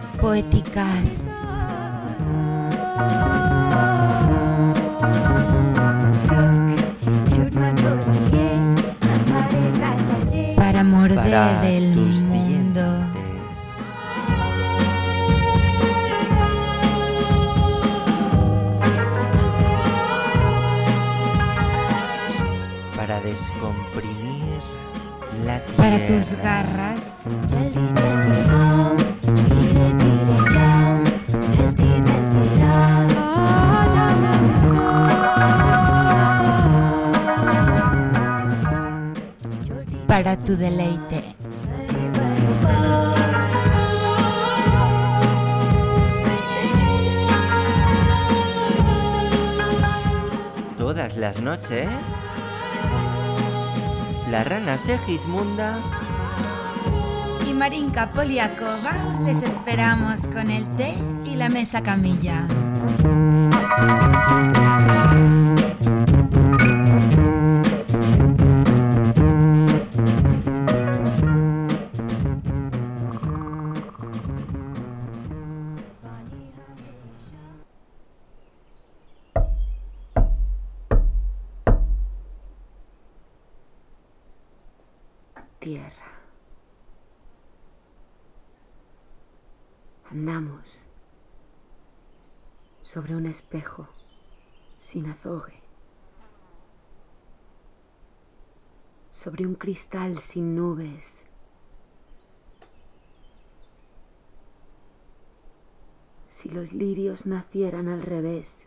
poéticas. Para morder para el tus mundo. dientes, para descomprimir la tierra, Para tus garras. Para tu deleite. todas las noches. La rana Segismunda Y Marinka Poliakova, les esperamos con el té y la mesa camilla. Tierra. Andamos sobre un espejo sin azogue, sobre un cristal sin nubes. Si los lirios nacieran al revés,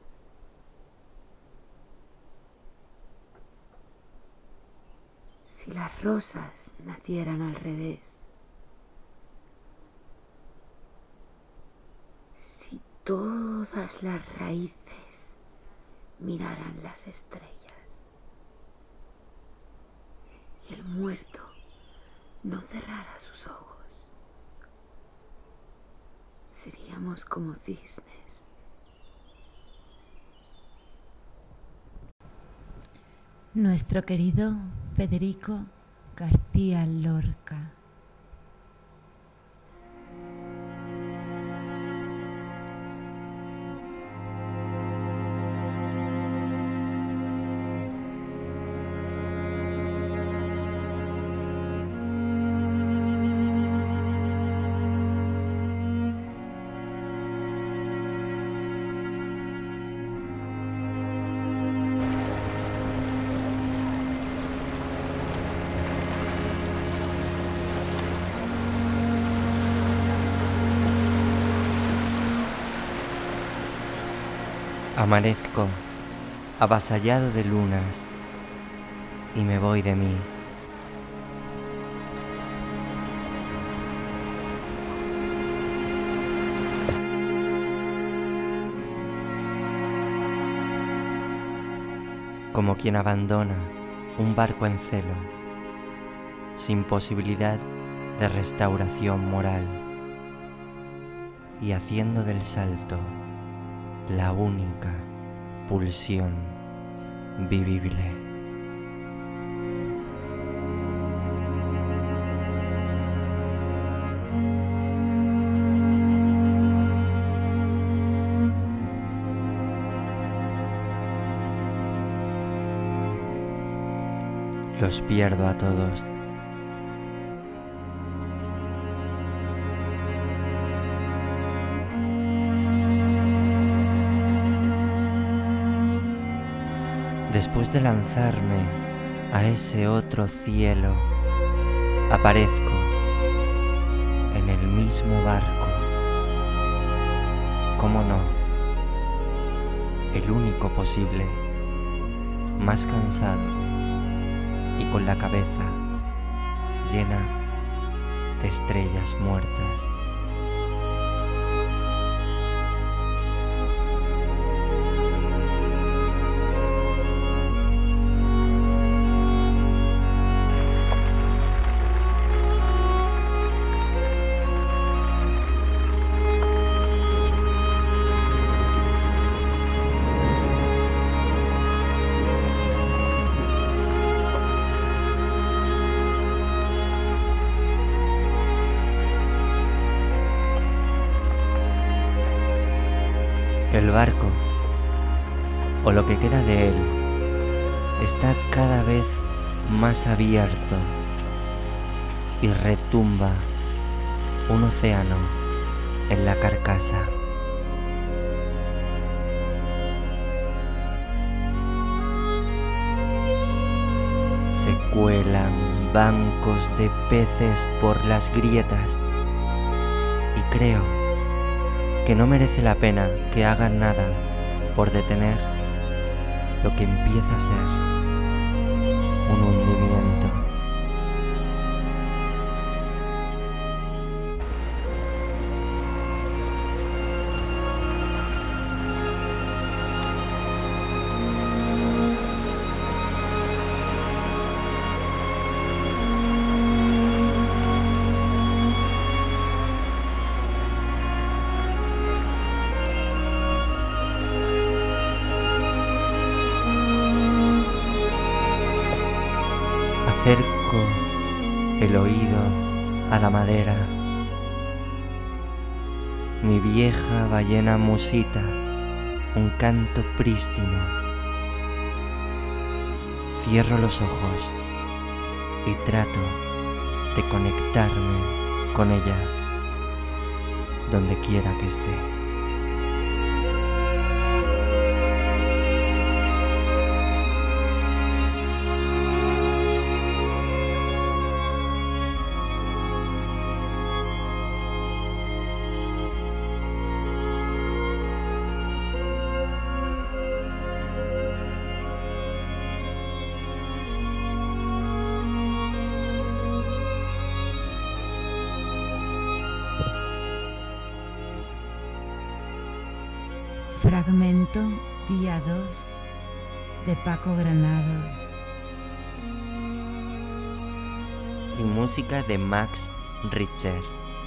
si las rosas nacieran al revés, si todas las raíces miraran las estrellas y el muerto no cerrara sus ojos, seríamos como cisnes. Nuestro querido Federico García Lorca. amanezco avasallado de lunas y me voy de mí. Como quien abandona un barco en celo, sin posibilidad de restauración moral, y haciendo del salto la única pulsión vivible. Los pierdo a todos. Después de lanzarme a ese otro cielo, aparezco en el mismo barco. ¿Cómo no? El único posible, más cansado y con la cabeza llena de estrellas muertas. El barco, o lo que queda de él, está cada vez más abierto y retumba un océano en la carcasa. Se cuelan bancos de peces por las grietas y creo que no merece la pena que hagan nada por detener lo que empieza a ser un hundimiento. Acerco el oído a la madera. Mi vieja ballena musita un canto prístino. Cierro los ojos y trato de conectarme con ella donde quiera que esté. Fragmento día 2 de Paco Granados. Y música de Max Richter.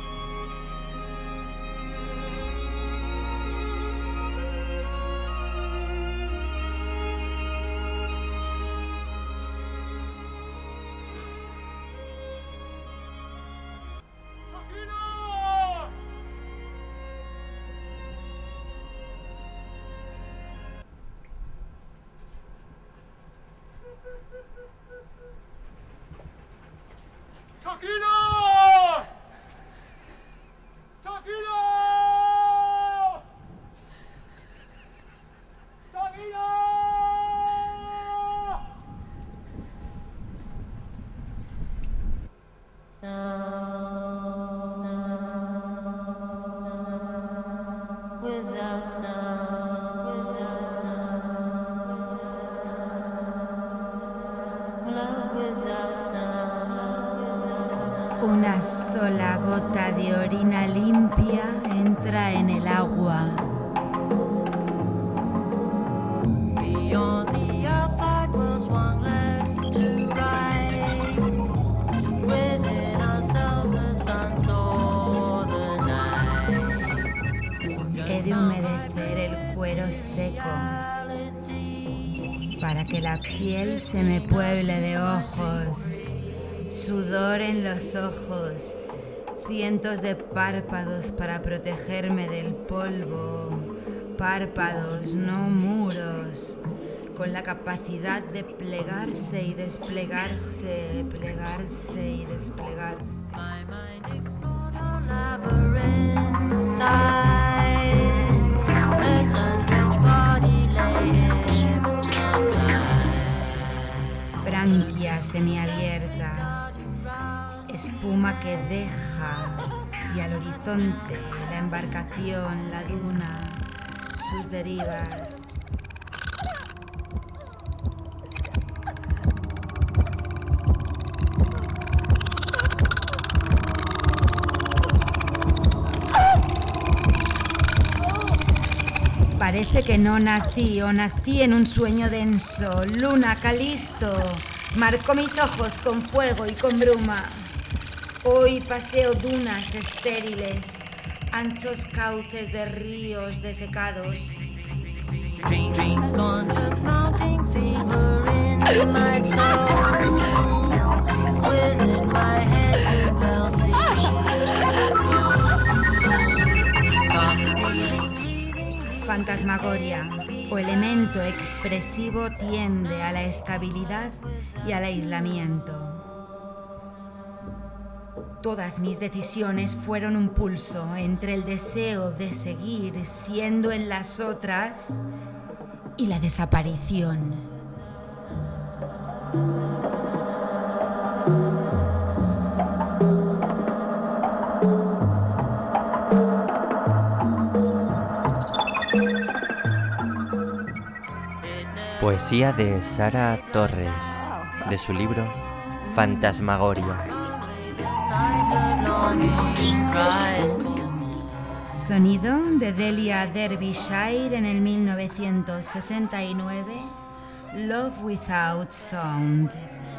Una sola gota de orina limpia entra en el agua. He de humedecer el cuero seco para que la piel se me pueble de ojos. Sudor en los ojos, cientos de párpados para protegerme del polvo, párpados, no muros, con la capacidad de plegarse y desplegarse, plegarse y desplegarse. Branquia semiabierta, espuma que deja, y al horizonte la embarcación, la duna, sus derivas. Parece que no nací o nací en un sueño denso. Luna, Calisto, marcó mis ojos con fuego y con bruma. Hoy paseo dunas estériles, anchos cauces de ríos desecados. fantasmagoria o elemento expresivo tiende a la estabilidad y al aislamiento. Todas mis decisiones fueron un pulso entre el deseo de seguir siendo en las otras y la desaparición. Poesía de Sara Torres, de su libro Fantasmagoria. Sonido de Delia Derbyshire en el 1969, Love Without Sound.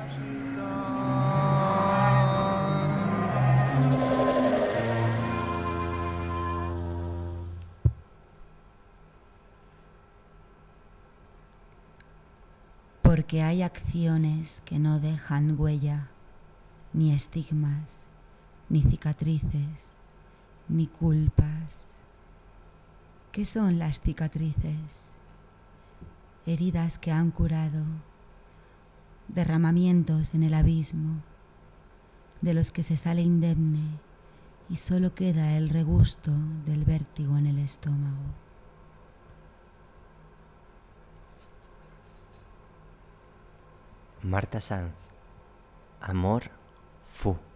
Porque hay acciones que no dejan huella, ni estigmas, ni cicatrices, ni culpas. ¿Qué son las cicatrices? Heridas que han curado, derramamientos en el abismo, de los que se sale indemne y solo queda el regusto del vértigo en el estómago. Marta Sanz, Amor Fu.